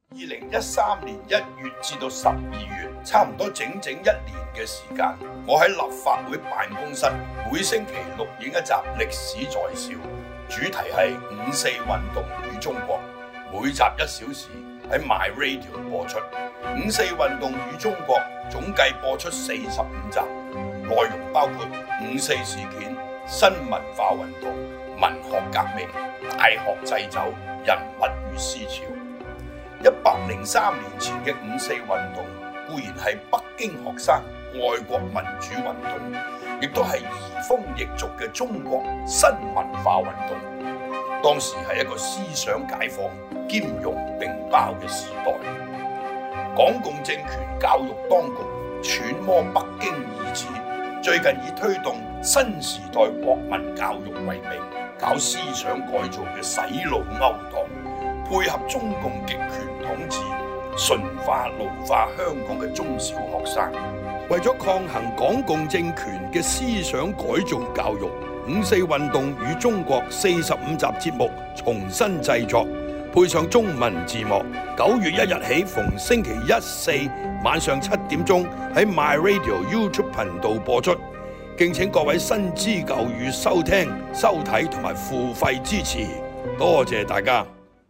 2013年1月至到12月，差唔多整整1年嘅時間，我喺立法會辦公室每星期錄影一集歷史在笑，主題係五四運動與中國，每集1小時喺 My Radio 播出。五四運動與中國總計播出45集，內容包括五四事件、新文化運動、文學革命、大學祭酒、人物與思潮。103年前嘅五四運動固然係北京學生愛國民主運動，亦都係移風易俗嘅中國新文化運動。當時係一個思想解放兼容並包嘅時代。港共政權教育當局揣摩北京意旨，最近以推動新時代國民教育為名，搞思想改造嘅洗腦勾當，配合中共極權統治，馴化奴化香港嘅中小學生。為咗抗衡港共政權嘅思想改造教育，五四運動與中國45集節目重新製作，配上中文字幕。9月1日起，逢星期1、4晚上7點鐘喺 My Radio YouTube 頻道播出。敬請各位新知舊語收聽、收睇同埋付費支持，多謝大家。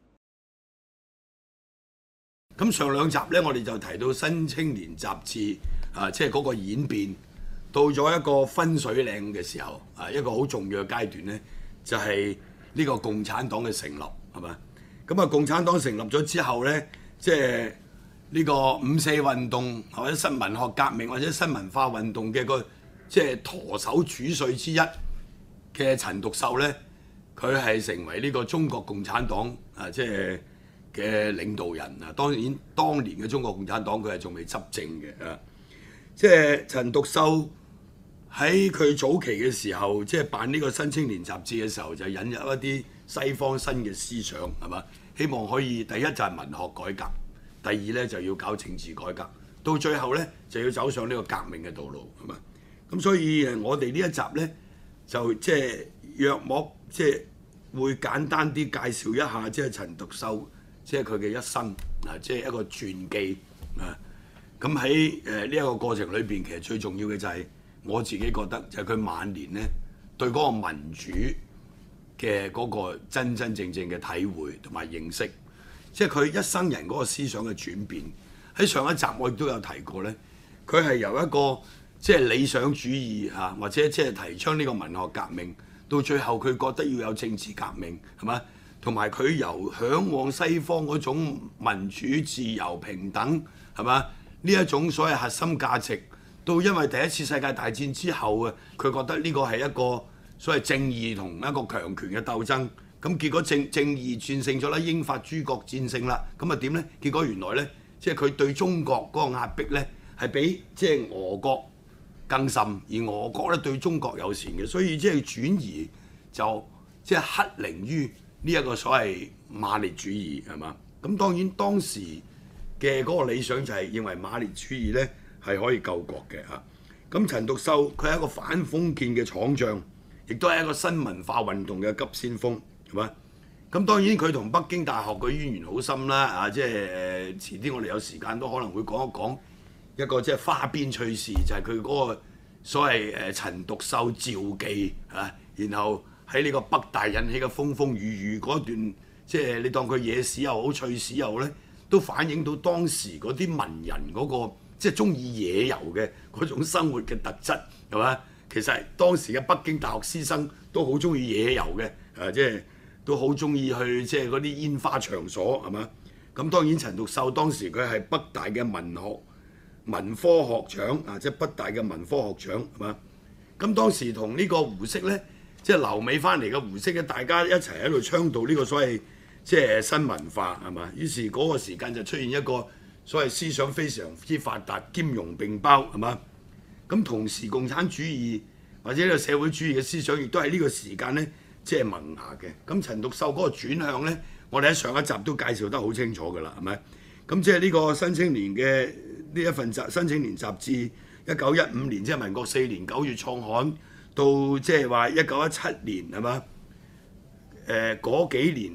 咁上兩集呢，我哋就提到《新青年》雜誌即係嗰個演變，到咗一個分水嶺嘅時候，一個好重要嘅階段呢，就係呢個共產黨嘅成立，係咪？咁啊，共產黨成立咗之後呢，即係呢個五四運動或者新文學革命或者新文化運動嘅即係舵手主帥之一嘅陳獨秀呢，佢係成為呢個中國共產黨即係嘅領導人啊。當然，當年嘅中國共產黨佢係仲未執政嘅啊。即係陳獨秀喺佢早期嘅時候，即係辦呢個《新青年》雜誌嘅時候，就引入一啲西方新嘅思想，係嘛？希望可以第一就係文學改革，第二咧就要搞政治改革，到最後咧就要走上呢個革命嘅道路，係嘛？咁所以我哋呢一集咧就即係約莫即係會簡單啲介紹一下即係陳獨秀即係佢嘅一生即係一個傳記啊。咁喺呢一個過程裏邊，其實最重要嘅就係我自己覺得就係佢晚年咧對嗰個民主嘅嗰個真真正正嘅體會同埋認識，即係佢一生人嗰個思想嘅轉變。喺上一集我亦都有提過咧，佢係由一個即係理想主義或者即係提倡呢個文學革命，到最後佢覺得要有政治革命，係嘛？同埋佢由嚮往西方嗰種民主、自由、平等，係嘛？呢一種所謂核心價值，到因為第一次世界大戰之後啊，佢覺得呢個係一個所謂正義同一個強權嘅鬥爭。咁結果正義戰勝咗啦，英法諸國戰勝啦。咁啊點呢？結果原來呢，即係佢對中國嗰個壓迫呢，係比即係俄國更甚，而俄國咧對中國友善嘅，所以即係轉移就即係克寧於呢一個所謂馬列主義，係嘛？咁當然當時嘅嗰個理想就係認為馬列主義咧係可以救國嘅嚇。咁陳獨秀佢係一個反封建嘅闖將，亦都係一個新文化運動嘅急先鋒，係嘛？咁當然佢同北京大學嘅淵源好深啦，即係遲啲我哋有時間都可能會講一講一個即係花邊趣事，就係佢嗰個所謂陳獨秀召妓然後喺呢個北大引起嘅風風雨雨嗰段，即係你當佢野史又好趣史又好咧，都反映到當時嗰啲文人嗰個即係中意野遊嘅嗰種生活嘅特質，係嘛？其實當時嘅北京大學師生都好中意野遊嘅，即係都好中意去即係嗰啲煙花場所，係嘛？咁當然陳獨秀當時佢係北大嘅文科學長即係北大嘅文科學長，係嘛？咁當時同呢個胡適咧，即係留美翻嚟嘅胡適咧，大家一齊喺度倡導呢個所謂即係新文化，係嘛？於是嗰個時間就出現一個所謂思想非常之發達、兼容並包，係嘛？咁同時共產主義或者呢個社會主義嘅思想，亦都喺呢個時間咧，即係萌芽嘅。咁陳獨秀嗰個轉向咧，我哋喺上一集都介紹得好清楚㗎啦，係咪？咁即係呢個新青年嘅呢一份《新青年》雜誌，1915年即係民國4年9月創刊，到即係話1917年係嘛？嗰幾年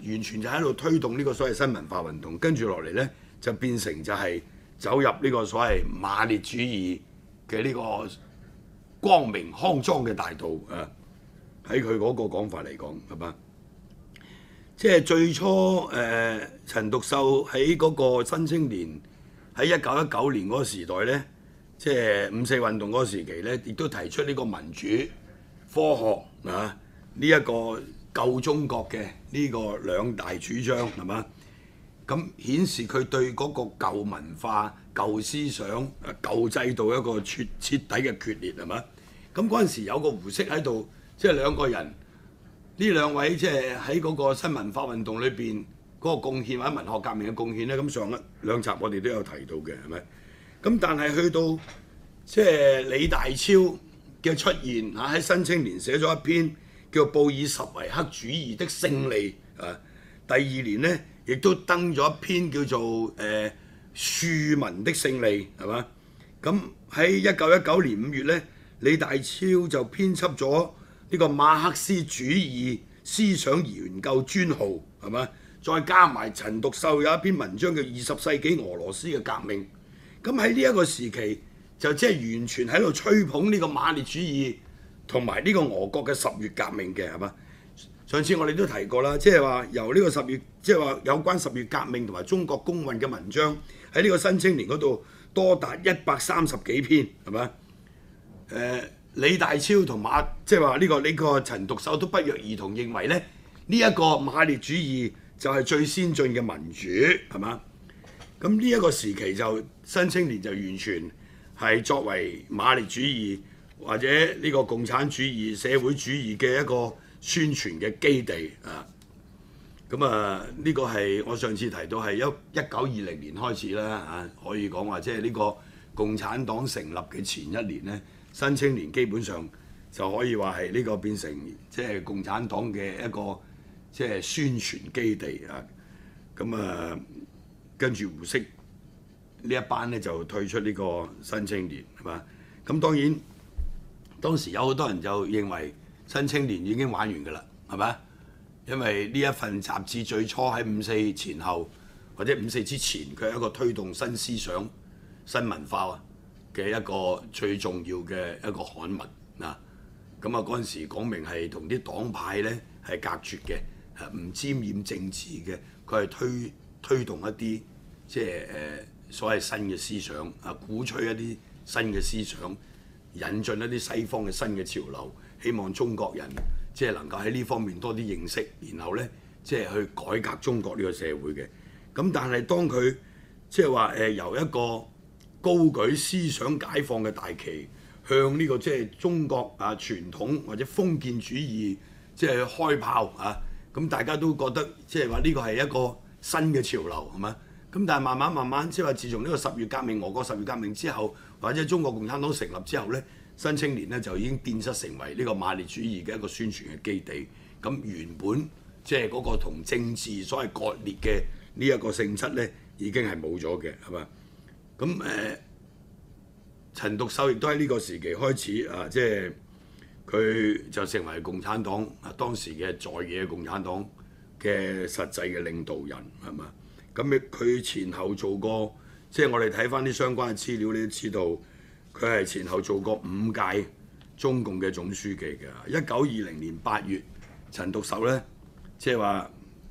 完全就喺度推動呢個所謂新文化運動，跟住落嚟呢，就變成就係走入呢個所謂馬列主義嘅呢個光明康莊嘅大道啊！喺佢嗰個講法嚟講係嘛？即係最初陳獨秀喺嗰個新青年喺1919年嗰個時代呢，即係五四運動嗰個時期呢，亦都提出呢個民主科學啊呢一個舊中國嘅呢個兩大主張係嘛？咁顯示佢對嗰個舊文化、舊思想、舊制度一個徹底嘅決裂係嘛？咁嗰陣時有個胡適喺度，即係兩個人。呢兩位即係喺嗰個新文化運動裏邊嗰個貢獻或者文學革命嘅貢獻咧，咁上一兩集我哋都有提到嘅，係咪？咁但係去到即係李大超嘅出現嚇，喺新青年寫咗一篇叫《布爾什維克主義的勝利》啊。第二年咧，亦都登咗一篇叫做《庶民的勝利》係嘛？咁喺1919年5月咧，李大超就編輯咗呢個馬克思主義思想研究專號係嘛？再加埋陳獨秀有一篇文章叫《20世紀俄羅斯嘅革命》。咁喺呢一個時期就即係完全喺度吹捧呢個馬列主義同埋呢個俄國嘅10月革命嘅係嘛？上次我哋都提過啦，即係話由呢個10月，即係話有關10月革命同埋中國公運嘅文章喺呢個新青年嗰度多達130幾篇係嘛？李大超同即係話呢個陳獨秀都不約而同認為咧，呢一個馬列主義就係最先進嘅民主係嘛？咁呢一個時期就新青年就完全係作為馬列主義或者呢個共產主義、社會主義嘅一個宣傳嘅基地啊！咁啊，呢個係我上次提到係1920年開始啦嚇，可以講話即係呢個共產黨成立嘅前一年咧。新青年基本上就可以話係呢個變成即係共產黨嘅一個即係宣傳基地啊！咁啊，跟住胡適呢一班咧就退出呢個新青年係嘛？咁當然當時有好多人就認為新青年已經玩完㗎啦，係咪？因為呢一份雜誌最初喺54前後或者54之前，佢係一個推動新思想、新文化嘅一個最重要嘅一個刊物嗱，咁啊嗰陣時講明係同啲黨派咧係隔絕嘅，唔沾染政治嘅，佢係推動一啲即係所謂新嘅思想啊，鼓吹一啲新嘅思想，引進一啲西方嘅新嘅潮流，希望中國人即係能夠喺呢方面多啲認識，然後咧即係去改革中國呢個社會嘅。咁但係當佢即係話由一個高舉思想解放嘅大旗，向呢個即係中國啊傳統或者封建主義即係開炮啊！咁大家都覺得即係話呢個係一個新嘅潮流係嘛？咁但係慢慢即係話，自從呢個10月革命、俄國10月革命之後，或者中國共產黨成立之後咧，新青年咧就已經變質成為呢個馬列主義嘅一個宣傳嘅基地。咁原本即係嗰個同政治所謂割裂嘅呢一個性質咧，已經係冇咗嘅係嘛？咁陳獨秀亦都喺呢個時期開始啊，即係佢就成為共產黨啊當時嘅在野共產黨嘅實際嘅領導人係嘛？咁佢前後做過，即係我哋睇翻啲相關嘅資料，你都知道佢係前後做過5屆中共嘅總書記嘅。1920年8月，陳獨秀咧，即係話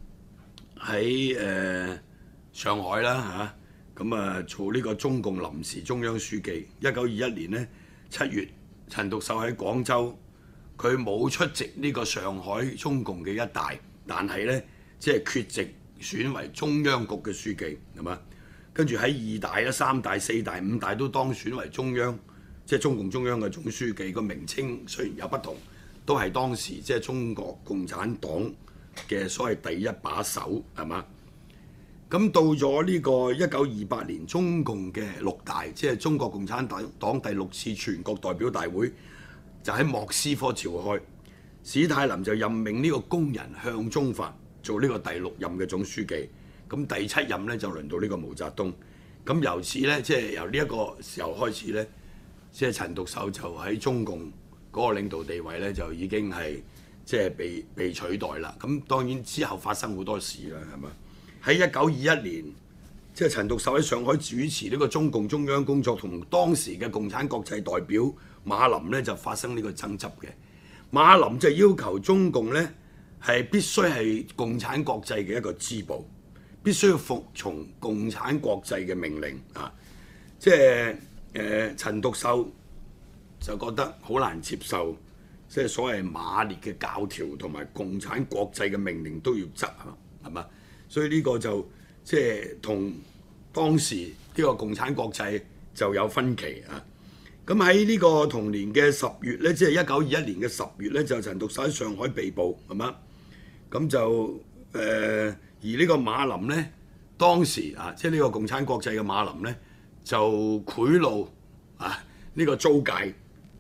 喺上海啦嚇。咁啊，做呢個中共臨時中央書記。1921年咧7月，陳獨秀喺廣州，佢冇出席呢個上海中共嘅一大，但係咧即係缺席選為中央局嘅書記，係嘛？跟住喺2大啦、3大、4大、5大都當選為中央，即係中共中央嘅總書記。個名稱雖然有不同，都係當時即係中國共產黨嘅所謂第一把手，係嘛？咁到咗呢個1928年，中共嘅6大，即係中國共產黨第6次全國代表大會，就喺莫斯科召開。史太林就任命呢個工人向忠發做呢個第6任嘅總書記。咁第7任咧就輪到呢個毛澤東。咁由此咧，即係由呢一個時候開始咧，即係陳獨秀就喺中共嗰個領導地位咧，就已經係即係被取代啦。咁當然之後發生好多事啦，係嘛？喺1921年，即係陳獨秀喺上海主持呢個中共中央工作，同當時嘅共產國際代表馬林呢就發生呢個爭執嘅。馬林就要求中共呢係必須係共產國際嘅一個支部，必須要服從共產國際嘅命令啊！即係陳獨秀就覺得好難接受，即係所謂馬列嘅教條同埋共產國際嘅命令都要執啊，係嘛？所以呢個就即係同當時呢個共產國際就有分歧啊！咁喺呢個同年嘅10月咧，即係1921年嘅10月咧，就陳獨秀喺上海被捕，係嘛？咁就而呢個馬林咧，當時啊，即係呢個共產國際嘅馬林咧，就賄賂啊呢個租界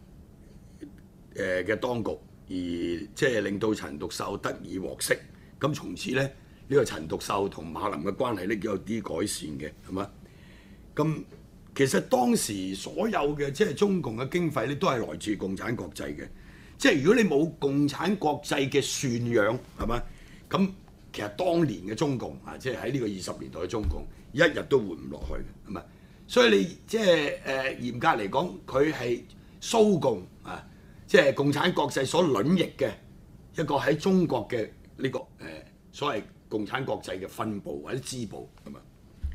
嘅當局，而即係令到陳獨秀得以獲釋。咁從此咧，呢個陳獨秀同馬林嘅關係咧，有啲改善嘅，係嘛？咁其實當時所有嘅即係中共嘅經費咧，都係來自共產國際嘅。即係如果你冇共產國際嘅豢養，係嘛？咁其實當年嘅中共啊，即係喺呢個20年代嘅中共，一日都活唔落去嘅，係咪？所以你即係嚴格嚟講，佢係蘇共啊，即係共產國際所卵翼嘅一個喺中國嘅呢個所謂共產國際嘅分部或者支部，係咪？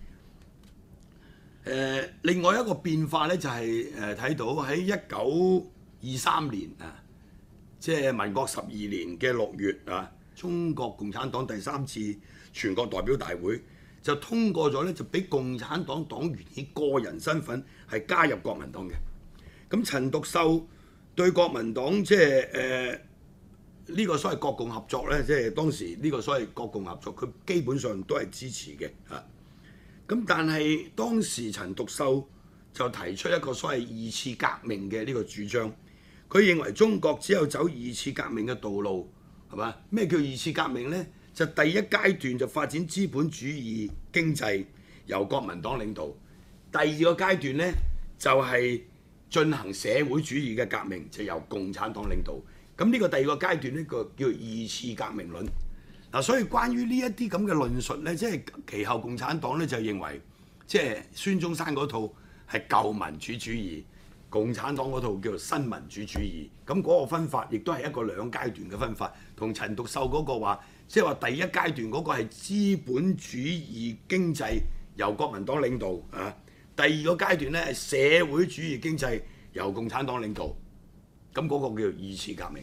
另外一個變化咧，就係睇到喺1923年啊，即係民國12年嘅6月啊，中國共產黨第3次全國代表大會就通過咗咧，就俾共產黨黨員以個人身份係加入國民黨嘅。咁陳獨秀對國民黨即係呢個所謂國共合作咧，即係當時呢個所謂國共合作，佢基本上都係支持嘅嚇。咁但係當時陳獨秀就提出一個所謂二次革命嘅呢個主張，佢認為中國只有走二次革命嘅道路，係嘛？咩叫二次革命呢？就第一階段就發展資本主義經濟，由國民黨領導；第二個階段呢，就係進行社會主義嘅革命，就由共產黨領導。咁呢個第二個階段呢個叫二次革命論。嗱，所以關於呢一啲咁嘅論述咧，即係其後共產黨咧就認為，即係孫中山嗰套係舊民主主義，共產黨嗰套叫做新民主主義。咁嗰個分法亦都係一個兩階段嘅分法，同陳獨秀嗰個話，即係話第一階段嗰個係資本主義經濟由國民黨領導啊，第二個階段咧係社會主義經濟由共產黨領導。咁嗰個叫做二次革命。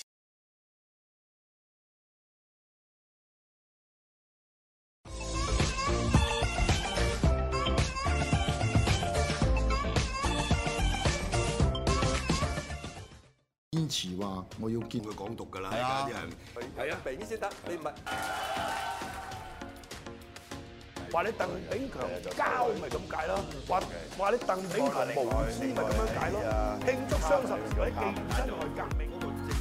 堅持話我要見佢港獨㗎啦， 係啊啲人係啊，明先得，你唔係話你鄧炳強交咪咁解咯，話你鄧炳強無知咪咁樣解咯，慶祝雙十節或者紀念辛亥革命嗰個節。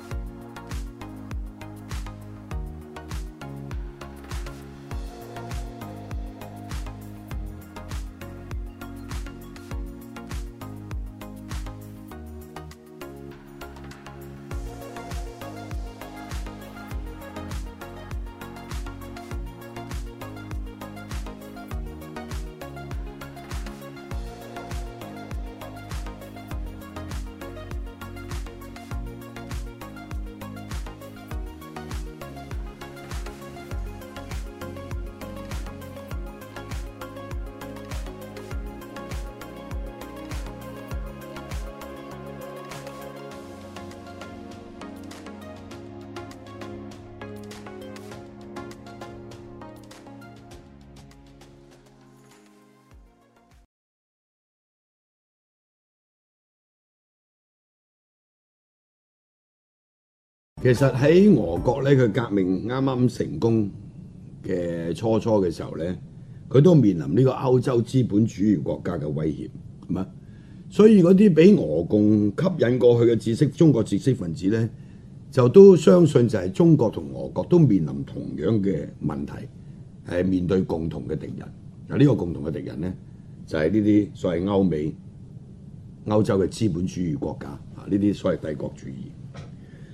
其實喺俄國咧，佢革命啱啱成功嘅初嘅時候咧，佢都面臨呢個歐洲資本主義國家嘅威脅，係嘛？所以嗰啲俾俄共吸引過去嘅中國知識分子咧，就都相信就係中國同俄國都面臨同樣嘅問題，係面對共同嘅敵人。嗱，呢個共同嘅敵人咧，就係呢啲所謂歐美、歐洲嘅資本主義國家啊，呢啲所謂帝國主義。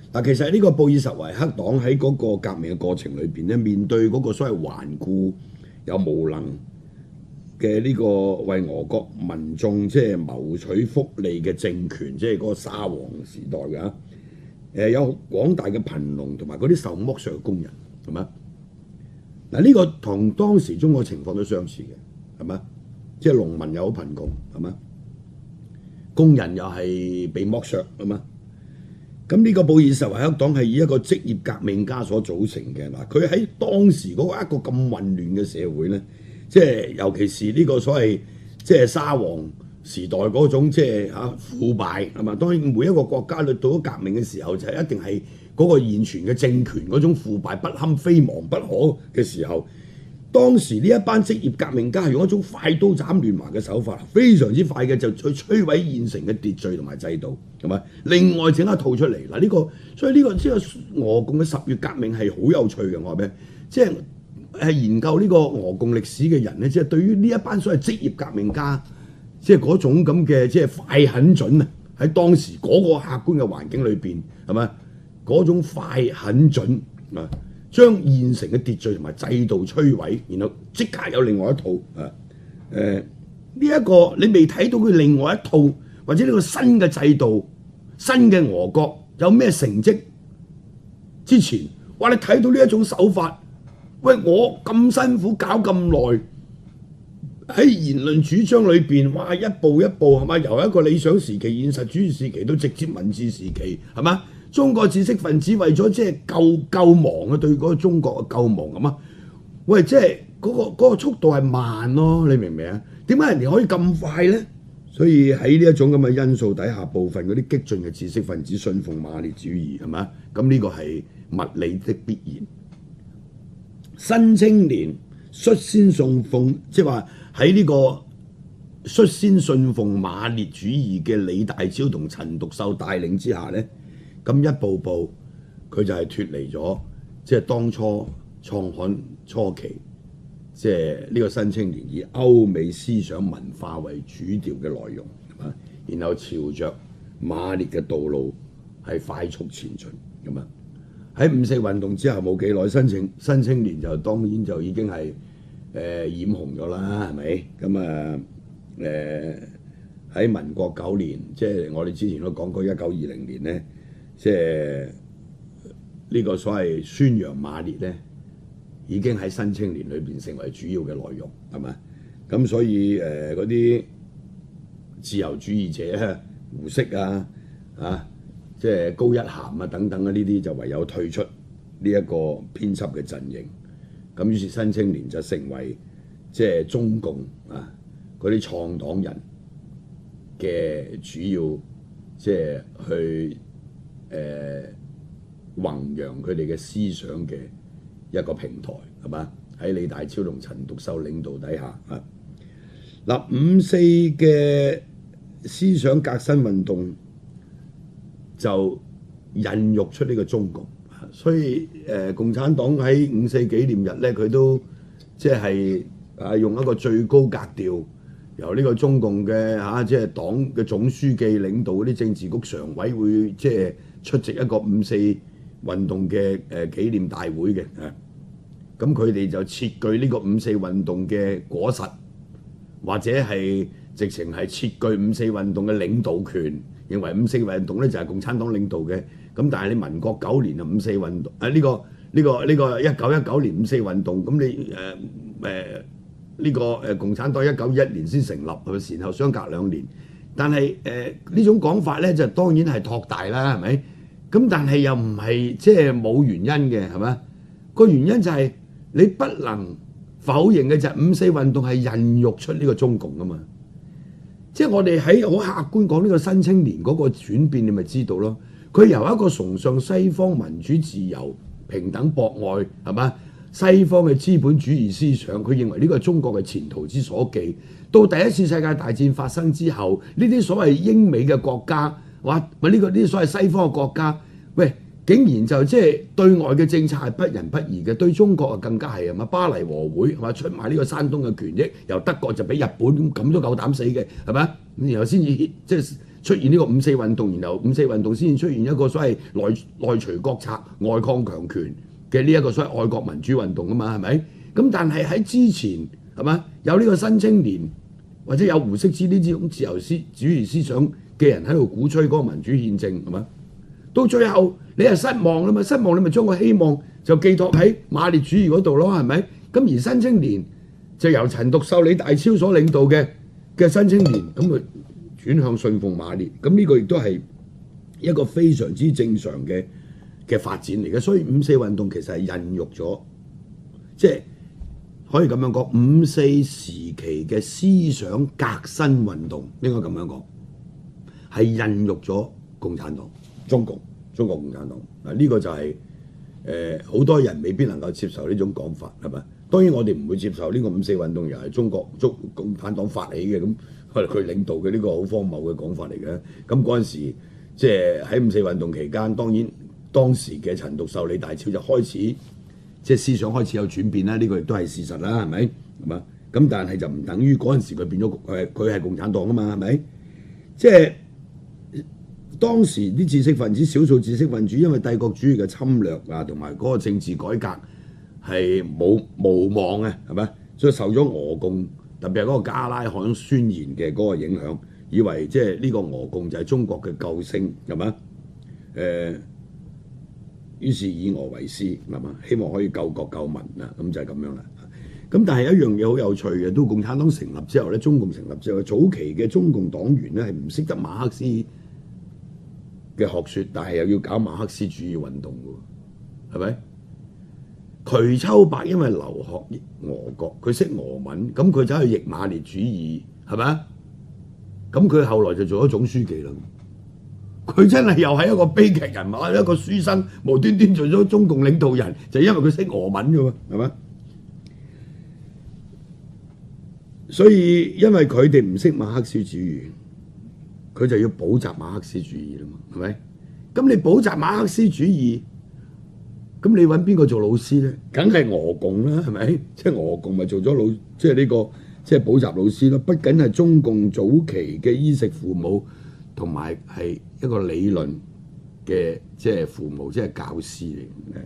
嗱，其實呢個布爾什維克黨喺嗰個革命嘅過程裏邊咧，面對嗰個所謂頑固又無能嘅呢個為俄國民眾即係謀取福利嘅政權，即係嗰個沙皇時代嘅有廣大嘅貧農同埋嗰啲受剝削嘅工人，係咪？嗱，呢個同當時中國情況都相似嘅，係咪？即係農民又好貧窮，係咪？工人又係被剝削，係咪？咁呢個布爾什維克黨係以一個職業革命家所組成嘅。嗱，佢喺當時嗰個一個咁混亂嘅社會咧，即係尤其是呢個所謂即係沙皇時代嗰種即係腐敗係嘛？當然每一個國家到咗革命嘅時候，就係一定係嗰個現存嘅政權嗰種腐敗不堪、非亡不可嘅時候。當時呢一班職業革命家係用一種快刀斬亂麻嘅手法，非常之快嘅就去摧毀現成嘅秩序同埋制度，係咪？另外整一套出嚟嗱，所以呢個即係俄共嘅10月革命係好有趣嘅，我話俾你，即係研究呢個俄共歷史嘅人咧，即係對於呢一班所謂職業革命家，即係嗰種咁嘅即係快狠準啊！喺當時嗰個客觀嘅環境裏邊，係咪？嗰種快狠準啊！將現成嘅秩序同埋制度摧毀，然後即刻有另外一套呢一個你未睇到佢另外一套，或者呢個新嘅制度、新嘅俄國有咩成績之前，哇！你睇到呢一種手法，喂，我咁辛苦搞咁耐，喺言論主張裏邊，哇！一步一步係嘛，由一個理想時期、現實主義時期到直接文字時期，係嘛？中國知識分子為咗即係救亡啊，對嗰個中國嘅救亡咁啊！喂，即係嗰個速度係慢咯，你明唔明啊？點解人哋可以咁快咧？所以喺呢一種咁嘅因素底下，部分嗰啲激進嘅知識分子信奉馬列主義係嘛？咁呢個係物理的必然。新青年率先信奉，即係話喺呢個率先信奉馬列主義嘅李大釗同陳獨秀帶領之下咧。咁一步步佢就係脫離咗，即係當初創刊初期，即係呢個新青年以歐美思想文化為主調嘅內容，然後朝着馬列嘅道路係快速前進咁啊！喺5·4運動之後冇幾耐，新青年就當然就已經係染紅咗啦，係咪？咁喺民國9年，即係我哋之前都講過1920年咧。即係呢個所謂宣揚馬列咧，已經喺新青年裏邊成為主要嘅內容，係咪？咁所以嗰啲自由主義者胡適即係高一涵啊等等啊，呢啲就唯有退出呢一個編輯嘅陣營。咁於是新青年就成為即係中共嗰啲創黨人嘅主要即係去弘揚佢哋嘅思想嘅一個平台，係嘛？喺李大釗同陳獨秀領導底下5·4嘅思想革新運動就孕育出呢個中共，所以共產黨喺5·4紀念日咧，佢都即係用一個最高格調，由呢個中共嘅即係黨嘅總書記領導嗰啲政治局常委會即係出席一個5·4運動嘅紀念大會嘅，咁佢哋就設據呢個5·4運動嘅果實，或者係直情係設據5·4運動嘅領導權，認為5·4運動咧就係共產黨領導嘅。咁但係你民國9年啊5·4運動呢個1919年5·4運動，咁你呢個共產黨1921年先成立，佢前後相隔2年。但係呢種講法咧就當然係托大啦，係咪？咁但係又唔係即係冇原因嘅，係咪？個原因就係你不能否認嘅就係5·4運動係孕育出呢個中共啊嘛。即係我哋喺好客觀講呢個新青年嗰個轉變，你咪知道咯。佢由一個崇尚西方民主自由、平等博愛，係嘛？西方嘅資本主義思想，佢認為呢個係中國嘅前途之所寄。到第一次世界大戰發生之後，呢啲所謂英美嘅國家，哇！呢啲所謂西方嘅國家，喂，竟然就即係對外嘅政策係不仁不義嘅，對中國啊更加係啊嘛！巴黎和會係嘛，出賣呢個山東嘅權益，由德國就俾日本咁都夠膽死嘅，係咪？然後先至即係出現呢個五四運動，然後五四運動先至出現一個所謂內除國策、外抗強權嘅呢一個所謂愛國民主運動啊嘛，係咪？咁但係喺之前係嘛有呢個新青年或者有胡適之呢種自由主義思想嘅人喺度鼓吹嗰個民主憲政係嘛？到最後你係失望啦嘛，失望你咪將個希望就寄託喺馬列主義嗰度咯，係咪？咁而新青年就由陳獨秀、李大釗所領導嘅新青年，咁佢轉向信奉馬列，咁呢個亦都係一個非常之正常嘅發展嚟嘅。所以五四運動其實係孕育咗，即係可以咁樣講，五四時期嘅思想革新運動應該咁樣講，係孕育咗共產黨、中國共產黨。嗱呢個就係好多人未必能夠接受呢種講法，係咪？當然我哋唔會接受呢個五四運動又係中共產黨發起嘅，咁佢領導嘅呢個好荒謬嘅講法嚟嘅。咁嗰陣時即係喺五四運動期間，當然當時嘅陳獨秀、李大釗就開始即係思想開始有轉變啦，呢個亦都係事實啦，係咪？係嘛？咁但係就唔等於嗰陣時佢變咗佢係共產黨啊嘛，係咪？即係當時啲知識分子、少數知識分子因為帝國主義嘅侵略啊，同埋嗰個政治改革係無望嘅，係咪？所以受咗俄共，特別係嗰個加拉罕宣言嘅嗰個影響，以為即係呢個俄共就係中國嘅救星，係咪？於是以俄為師，係嘛？希望可以救國救民啊，咁就係咁樣啦。咁但係一樣嘢好有趣嘅，到共產黨成立之後咧，中共成立之後，早期嘅中共黨員咧係唔識得馬克思嘅學説，但係又要搞馬克思主義運動嘅喎，係咪？瞿秋白因為留學俄國，佢識俄文，咁佢走去譯馬列主義，係咪？咁佢後來就做咗總書記啦。佢真係又係一個悲劇人物，一個書生無端端做咗中共領導人，就因為佢識俄文嘅喎，係咪？所以因為佢哋唔識馬克思主義，佢就要補習馬克思主義啦嘛，係咪？咁你補習馬克思主義，咁你揾邊個做老師咧？梗係俄共啦，係咪？即係俄共咪做咗即係呢個即係補習老師咯。畢竟係中共早期嘅衣食父母，同埋係一個理論嘅即係父母，即係教師嚟嘅。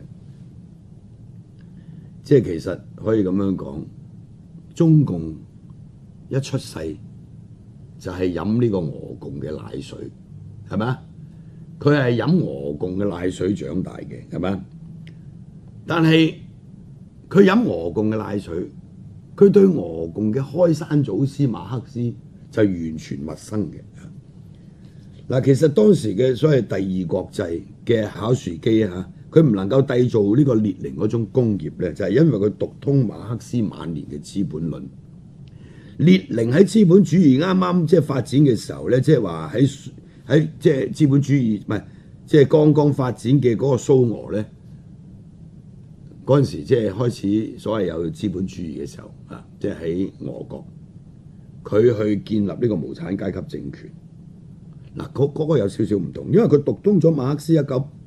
即係其實可以咁樣講，中共一出世就係飲呢個俄共嘅奶水，係咪啊？佢係飲俄共嘅奶水長大嘅，係咪啊？但係佢飲俄共嘅奶水，佢對俄共嘅開山祖師馬克思就完全陌生嘅。嗱，其實當時嘅所謂第二國際嘅考試機啊，佢唔能夠締造呢個列寧嗰種工業咧，就係因為佢讀通馬克思晚年嘅《資本論》。列寧喺資本主義啱啱即係發展嘅時候咧，即係話喺即係資本主義唔係即係剛剛發展嘅嗰個蘇俄咧，嗰陣時即係開始所謂有資本主義嘅時候啊，即係喺俄國，佢去建立呢個無產階級政權。嗱，嗰個有少少唔同，因為佢讀通咗馬克思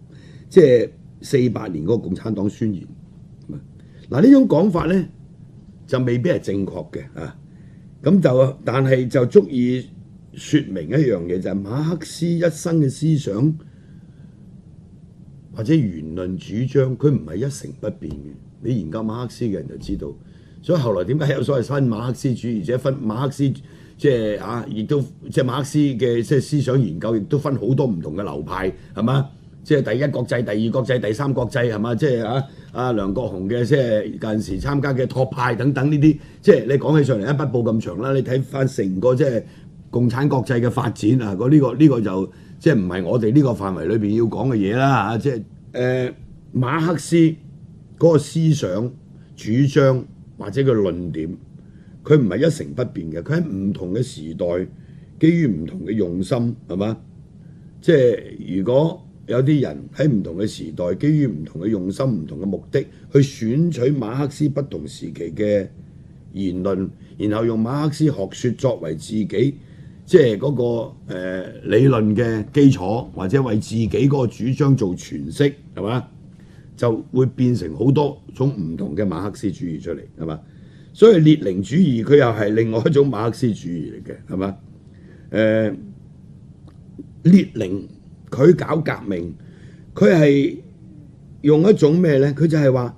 1948年嗰個共產黨宣言。嗱，呢種講法咧就未必係正確嘅啊。咁就但係就足以説明一樣嘢，就係馬克思一生嘅思想或者言論主張，佢唔係一成不變嘅。你研究馬克思嘅人就知道，所以後來點解有所謂新馬克思主義者分馬克思即係啊，亦都即係馬克思嘅即係思想研究，亦都分好多唔同嘅流派，係嘛？即係第一國際、第二國際、第三國際係嘛？即係啊梁國雄嘅即係近時參加嘅托派等等呢啲，即係你講起上嚟一筆報咁長啦。你睇翻成個即係共產國際嘅發展啊，呢個就即係唔係我哋呢個範圍裏邊要講嘅嘢啦嚇。即係馬克思嗰個思想主張或者個論點，佢唔係一成不變嘅，佢喺唔同嘅時代，基於唔同嘅用心，係嘛？即係如果有啲人喺唔同嘅時代，基於唔同嘅用心、唔同嘅目的，去選取馬克思不同時期嘅言論，然後用馬克思學説作為自己即係嗰個理論嘅基礎，或者為自己嗰個主張做詮釋，係嘛？就會變成好多種唔同嘅馬克思主義出嚟，係嘛？所以列寧主義佢又係另外一種馬克思主義嚟嘅，係嘛？ 列寧佢搞革命，佢係用一種咩咧？佢就係話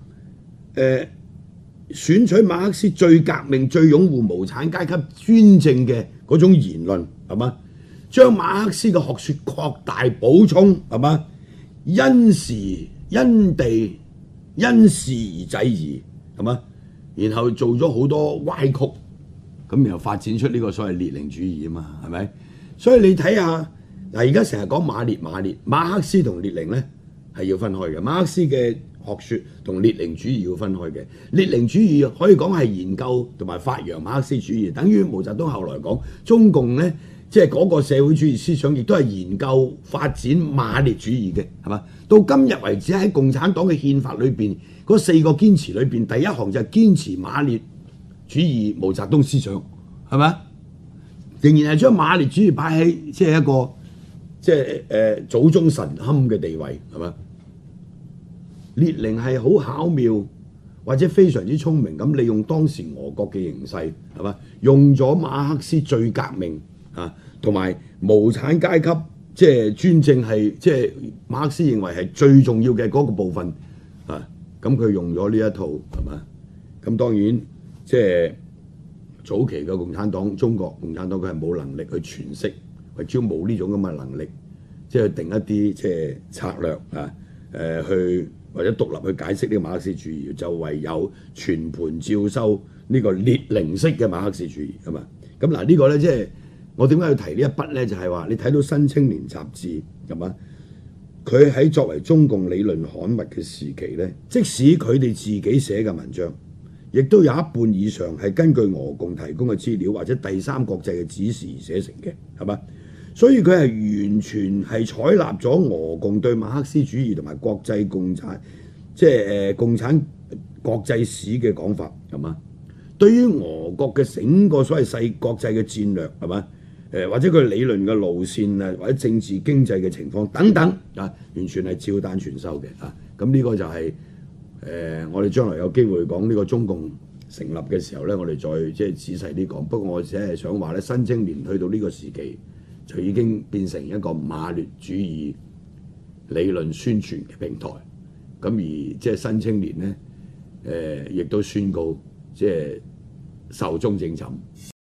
選取馬克思最革命、最擁護無產階級專政嘅嗰種言論係嘛？將馬克思嘅學説擴大補充係嘛？因時因地因事而制宜係嘛？然後做咗好多歪曲，咁然後發展出呢個所謂列寧主義啊嘛，係咪？所以你睇下嗱，而家成日講馬克思同列寧咧係要分開嘅。馬克思嘅學説同列寧主義要分開嘅。列寧主義可以講係研究同埋發揚馬克思主義，等於毛澤東後來講中共咧，即係嗰個社會主義思想，亦都係研究發展馬列主義嘅，係嘛？到今日為止喺共產黨嘅憲法裏邊，嗰4個堅持裏邊，第一項就係堅持馬列主義毛澤東思想，係咪？仍然係將馬列主義擺喺即係一個即係祖宗神龕嘅地位，係嘛？列寧係好巧妙或者非常之聰明咁利用當時俄國嘅形勢，係嘛？用咗馬克思最革命啊，同埋無產階級即係專政係即係馬克思認為係最重要嘅嗰個部分啊，咁佢用咗呢一套係嘛？咁當然即係早期嘅共產黨，中國共產黨佢係冇能力去詮釋，或者冇呢種咁嘅能力，即係定一啲即係策略啊，去或者獨立去解釋呢個馬克思主義，就唯有全盤照收呢個列寧式嘅馬克思主義係嘛？咁嗱呢個咧即係我點解要提呢一筆咧？就係話你睇到《新青年》雜誌係嘛？佢喺作為中共理論刊物嘅時期咧，即使佢哋自己寫嘅文章，亦都有一半以上係根據俄共提供嘅資料或者第三國際嘅指示而寫成嘅，係嘛？所以佢係完全係採納咗俄共對馬克思主義同埋國際共產，即係共產國際史嘅講法，係嘛？對於俄國嘅整個所謂世國際嘅戰略，係嘛？或者佢理論嘅路線啊，或者政治經濟嘅情況等等啊，完全係照單全收嘅啊！咁呢個就係、我哋將來有機會講呢個中共成立嘅時候咧，我哋再即係仔細啲講。不過我只係想話咧，新青年去到呢個時期，就已經變成一個馬列主義理論宣傳嘅平台。咁而即係新青年咧，亦都宣告即係壽終正寢。